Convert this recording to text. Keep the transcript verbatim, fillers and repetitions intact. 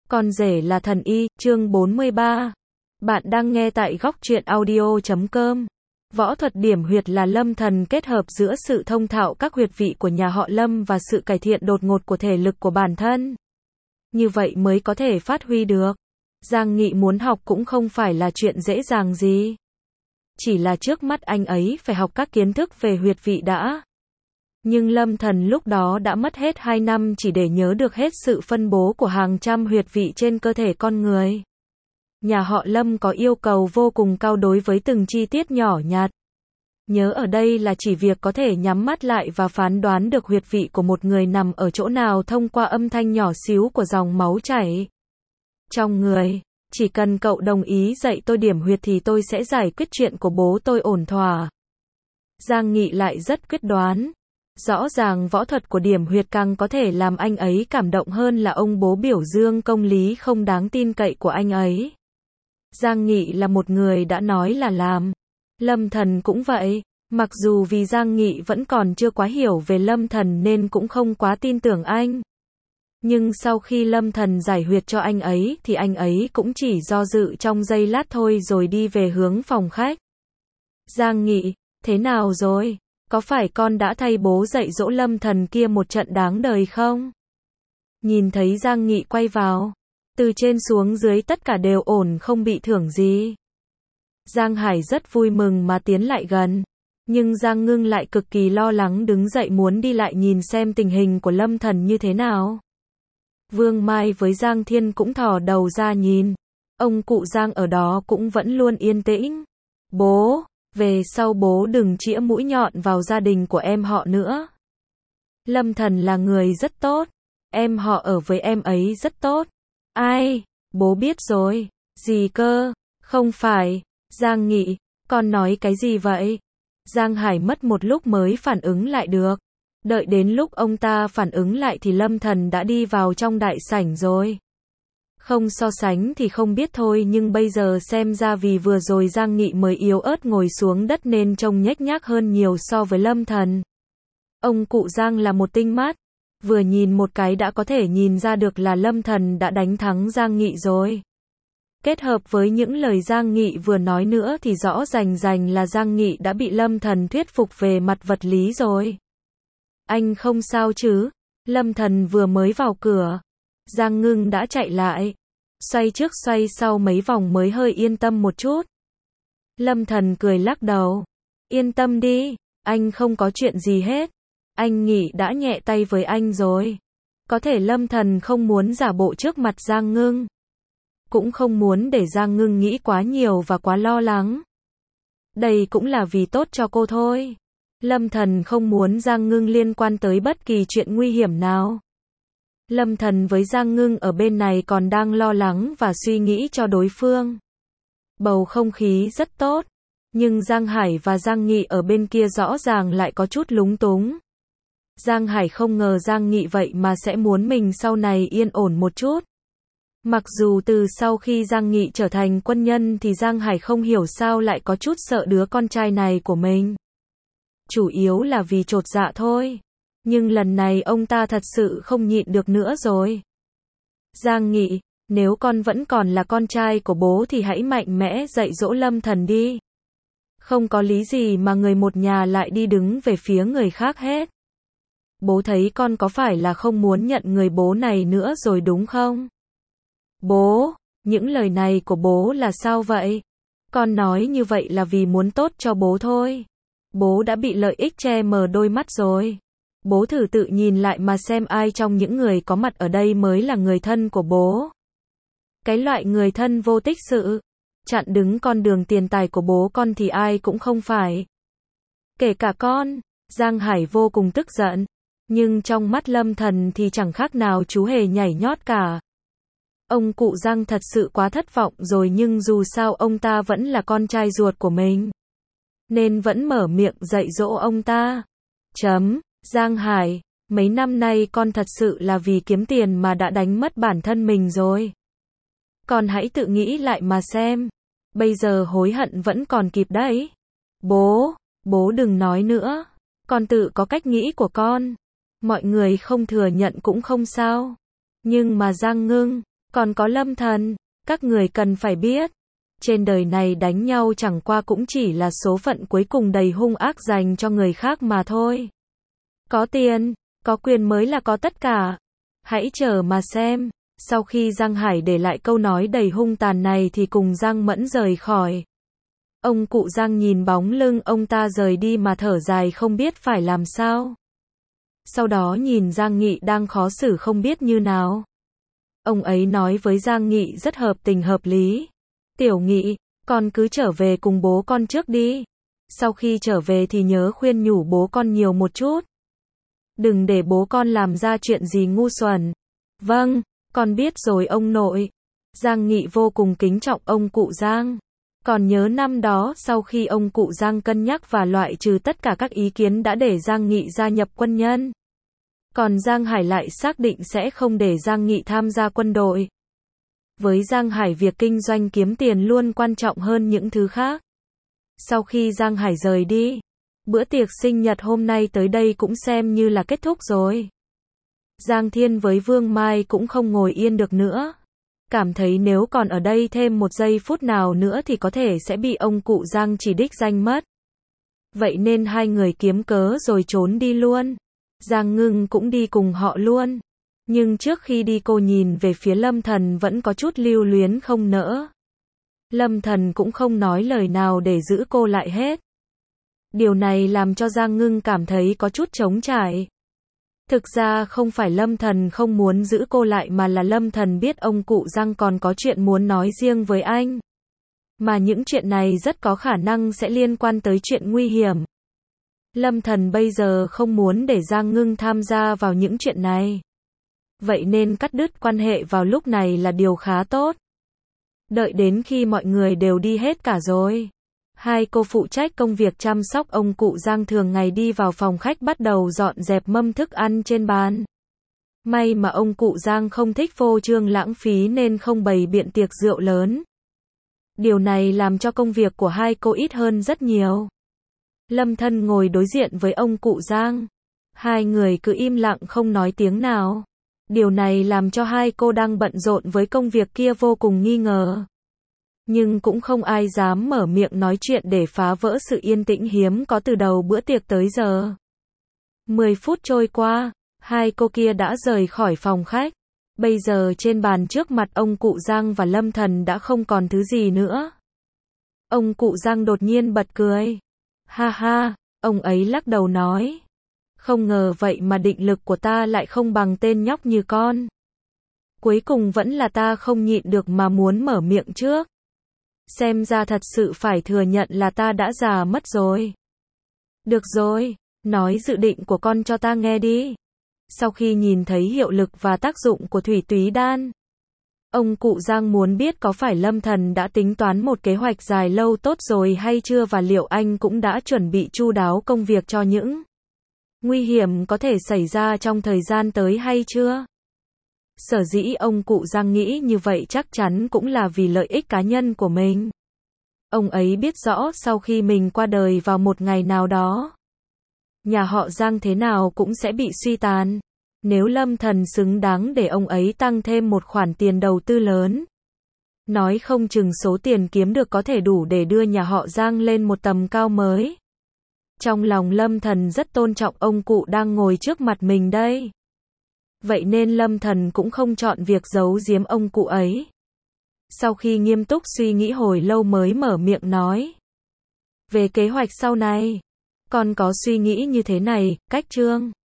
Con rể là thần y, chương bốn mươi ba. Bạn đang nghe tại góc truyện audio chấm com. Võ thuật điểm huyệt là lâm thần kết hợp giữa sự thông thạo các huyệt vị của nhà họ Lâm và sự cải thiện đột ngột của thể lực của bản thân. Như vậy mới có thể phát huy được. Giang Nghị muốn học cũng không phải là chuyện dễ dàng gì. Chỉ là trước mắt anh ấy phải học các kiến thức về huyệt vị đã. Nhưng Lâm Thần lúc đó đã mất hết hai năm chỉ để nhớ được hết sự phân bố của hàng trăm huyệt vị trên cơ thể con người. Nhà họ Lâm có yêu cầu vô cùng cao đối với từng chi tiết nhỏ nhặt. Nhớ ở đây là chỉ việc có thể nhắm mắt lại và phán đoán được huyệt vị của một người nằm ở chỗ nào thông qua âm thanh nhỏ xíu của dòng máu chảy trong người. Chỉ cần cậu đồng ý dạy tôi điểm huyệt thì tôi sẽ giải quyết chuyện của bố tôi ổn thỏa. Giang Nghị lại rất quyết đoán. Rõ ràng võ thuật của điểm huyệt càng có thể làm anh ấy cảm động hơn là ông bố biểu dương công lý không đáng tin cậy của anh ấy. Giang Nghị là một người đã nói là làm. Lâm Thần cũng vậy. Mặc dù vì Giang Nghị vẫn còn chưa quá hiểu về Lâm Thần nên cũng không quá tin tưởng anh. Nhưng sau khi Lâm Thần giải huyệt cho anh ấy thì anh ấy cũng chỉ do dự trong giây lát thôi rồi đi về hướng phòng khách. Giang Nghị, thế nào rồi? Có phải con đã thay bố dạy dỗ Lâm Thần kia một trận đáng đời không? Nhìn thấy Giang Nghị quay vào. Từ trên xuống dưới tất cả đều ổn không bị thưởng gì. Giang Hải rất vui mừng mà tiến lại gần. Nhưng Giang Ngưng lại cực kỳ lo lắng đứng dậy muốn đi lại nhìn xem tình hình của Lâm Thần như thế nào. Vương Mai với Giang Thiên cũng thò đầu ra nhìn. Ông cụ Giang ở đó cũng vẫn luôn yên tĩnh. Bố, về sau bố đừng chĩa mũi nhọn vào gia đình của em họ nữa. Lâm Thần là người rất tốt. Em họ ở với em ấy rất tốt. Ai? Bố biết rồi. Gì cơ? Không phải. Giang Nghị, con nói cái gì vậy? Giang Hải mất một lúc mới phản ứng lại được. Đợi đến lúc ông ta phản ứng lại thì Lâm Thần đã đi vào trong đại sảnh rồi. Không so sánh thì không biết thôi nhưng bây giờ xem ra vì vừa rồi Giang Nghị mới yếu ớt ngồi xuống đất nên trông nhếch nhác hơn nhiều so với Lâm Thần. Ông cụ Giang là một tinh mắt. Vừa nhìn một cái đã có thể nhìn ra được là Lâm Thần đã đánh thắng Giang Nghị rồi. Kết hợp với những lời Giang Nghị vừa nói nữa thì rõ rành rành là Giang Nghị đã bị Lâm Thần thuyết phục về mặt vật lý rồi. Anh không sao chứ? Lâm Thần vừa mới vào cửa. Giang Ngưng đã chạy lại. Xoay trước xoay sau mấy vòng mới hơi yên tâm một chút. Lâm Thần cười lắc đầu. Yên tâm đi, anh không có chuyện gì hết. Anh Nghị đã nhẹ tay với anh rồi. Có thể Lâm Thần không muốn giả bộ trước mặt Giang Ngưng. Cũng không muốn để Giang Ngưng nghĩ quá nhiều và quá lo lắng. Đây cũng là vì tốt cho cô thôi. Lâm Thần không muốn Giang Ngưng liên quan tới bất kỳ chuyện nguy hiểm nào. Lâm Thần với Giang Ngưng ở bên này còn đang lo lắng và suy nghĩ cho đối phương. Bầu không khí rất tốt. Nhưng Giang Hải và Giang Nghị ở bên kia rõ ràng lại có chút lúng túng. Giang Hải không ngờ Giang Nghị vậy mà sẽ muốn mình sau này yên ổn một chút. Mặc dù từ sau khi Giang Nghị trở thành quân nhân thì Giang Hải không hiểu sao lại có chút sợ đứa con trai này của mình. Chủ yếu là vì chột dạ thôi. Nhưng lần này ông ta thật sự không nhịn được nữa rồi. Giang Nghị, nếu con vẫn còn là con trai của bố thì hãy mạnh mẽ dạy dỗ Lâm Thần đi. Không có lý gì mà người một nhà lại đi đứng về phía người khác hết. Bố thấy con có phải là không muốn nhận người bố này nữa rồi đúng không? Bố, những lời này của bố là sao vậy? Con nói như vậy là vì muốn tốt cho bố thôi. Bố đã bị lợi ích che mờ đôi mắt rồi. Bố thử tự nhìn lại mà xem ai trong những người có mặt ở đây mới là người thân của bố. Cái loại người thân vô tích sự, chặn đứng con đường tiền tài của bố con thì ai cũng không phải. Kể cả con. Giang Hải vô cùng tức giận. Nhưng trong mắt Lâm Thần thì chẳng khác nào chú hề nhảy nhót cả. Ông cụ Giang thật sự quá thất vọng rồi nhưng dù sao ông ta vẫn là con trai ruột của mình. Nên vẫn mở miệng dạy dỗ ông ta. Chấm, Giang Hải, mấy năm nay con thật sự là vì kiếm tiền mà đã đánh mất bản thân mình rồi. Con hãy tự nghĩ lại mà xem. Bây giờ hối hận vẫn còn kịp đấy. Bố, bố đừng nói nữa. Con tự có cách nghĩ của con. Mọi người không thừa nhận cũng không sao. Nhưng mà Giang Ngưng, Còn có Lâm Thần, các người cần phải biết. Trên đời này đánh nhau chẳng qua cũng chỉ là số phận cuối cùng đầy hung ác dành cho người khác mà thôi. Có tiền, có quyền mới là có tất cả. Hãy chờ mà xem. Sau khi Giang Hải để lại câu nói đầy hung tàn này thì cùng Giang Mẫn rời khỏi. Ông cụ Giang nhìn bóng lưng ông ta rời đi mà thở dài không biết phải làm sao. Sau đó nhìn Giang Nghị đang khó xử không biết như nào. Ông ấy nói với Giang Nghị rất hợp tình hợp lý. Tiểu Nghị, con cứ trở về cùng bố con trước đi. Sau khi trở về thì nhớ khuyên nhủ bố con nhiều một chút. Đừng để bố con làm ra chuyện gì ngu xuẩn. Vâng, con biết rồi ông nội. Giang Nghị vô cùng kính trọng ông cụ Giang. Còn nhớ năm đó sau khi ông cụ Giang cân nhắc và loại trừ tất cả các ý kiến đã để Giang Nghị gia nhập quân nhân. Còn Giang Hải lại xác định sẽ không để Giang Nghị tham gia quân đội. Với Giang Hải việc kinh doanh kiếm tiền luôn quan trọng hơn những thứ khác. Sau khi Giang Hải rời đi, bữa tiệc sinh nhật hôm nay tới đây cũng xem như là kết thúc rồi. Giang Thiên với Vương Mai cũng không ngồi yên được nữa. Cảm thấy nếu còn ở đây thêm một giây phút nào nữa thì có thể sẽ bị ông cụ Giang chỉ đích danh mất. Vậy nên hai người kiếm cớ rồi trốn đi luôn. Giang Ngưng cũng đi cùng họ luôn. Nhưng trước khi đi cô nhìn về phía Lâm Thần vẫn có chút lưu luyến không nỡ. Lâm Thần cũng không nói lời nào để giữ cô lại hết. Điều này làm cho Giang Ngưng cảm thấy có chút trống trải. Thực ra không phải Lâm Thần không muốn giữ cô lại mà là Lâm Thần biết ông cụ Giang còn có chuyện muốn nói riêng với anh. Mà những chuyện này rất có khả năng sẽ liên quan tới chuyện nguy hiểm. Lâm Thần bây giờ không muốn để Giang Ngưng tham gia vào những chuyện này. Vậy nên cắt đứt quan hệ vào lúc này là điều khá tốt. Đợi đến khi mọi người đều đi hết cả rồi. Hai cô phụ trách công việc chăm sóc ông cụ Giang thường ngày đi vào phòng khách bắt đầu dọn dẹp mâm thức ăn trên bàn. May mà ông cụ Giang không thích phô trương lãng phí nên không bày biện tiệc rượu lớn. Điều này làm cho công việc của hai cô ít hơn rất nhiều. Lâm Thân ngồi đối diện với ông cụ Giang. Hai người cứ im lặng không nói tiếng nào. Điều này làm cho hai cô đang bận rộn với công việc kia vô cùng nghi ngờ. Nhưng cũng không ai dám mở miệng nói chuyện để phá vỡ sự yên tĩnh hiếm có từ đầu bữa tiệc tới giờ. Mười phút trôi qua, hai cô kia đã rời khỏi phòng khách. Bây giờ trên bàn trước mặt ông cụ Giang và Lâm Thần đã không còn thứ gì nữa. Ông cụ Giang đột nhiên bật cười. Ha ha, ông ấy lắc đầu nói. Không ngờ vậy mà định lực của ta lại không bằng tên nhóc như con. Cuối cùng vẫn là ta không nhịn được mà muốn mở miệng trước. Xem ra thật sự phải thừa nhận là ta đã già mất rồi. Được rồi, nói dự định của con cho ta nghe đi. Sau khi nhìn thấy hiệu lực và tác dụng của thủy túy đan, ông cụ Giang muốn biết có phải Lâm Thần đã tính toán một kế hoạch dài lâu tốt rồi hay chưa và liệu anh cũng đã chuẩn bị chu đáo công việc cho những nguy hiểm có thể xảy ra trong thời gian tới hay chưa. Sở dĩ ông cụ Giang nghĩ như vậy chắc chắn cũng là vì lợi ích cá nhân của mình. Ông ấy biết rõ sau khi mình qua đời vào một ngày nào đó, nhà họ Giang thế nào cũng sẽ bị suy tàn. Nếu Lâm Thần xứng đáng để ông ấy tăng thêm một khoản tiền đầu tư lớn, nói không chừng số tiền kiếm được có thể đủ để đưa nhà họ Giang lên một tầm cao mới. Trong lòng Lâm Thần rất tôn trọng ông cụ đang ngồi trước mặt mình đây. Vậy nên Lâm Thần cũng không chọn việc giấu giếm ông cụ ấy. Sau khi nghiêm túc suy nghĩ hồi lâu mới mở miệng nói. Về kế hoạch sau này, con có suy nghĩ như thế này, Cách Trương.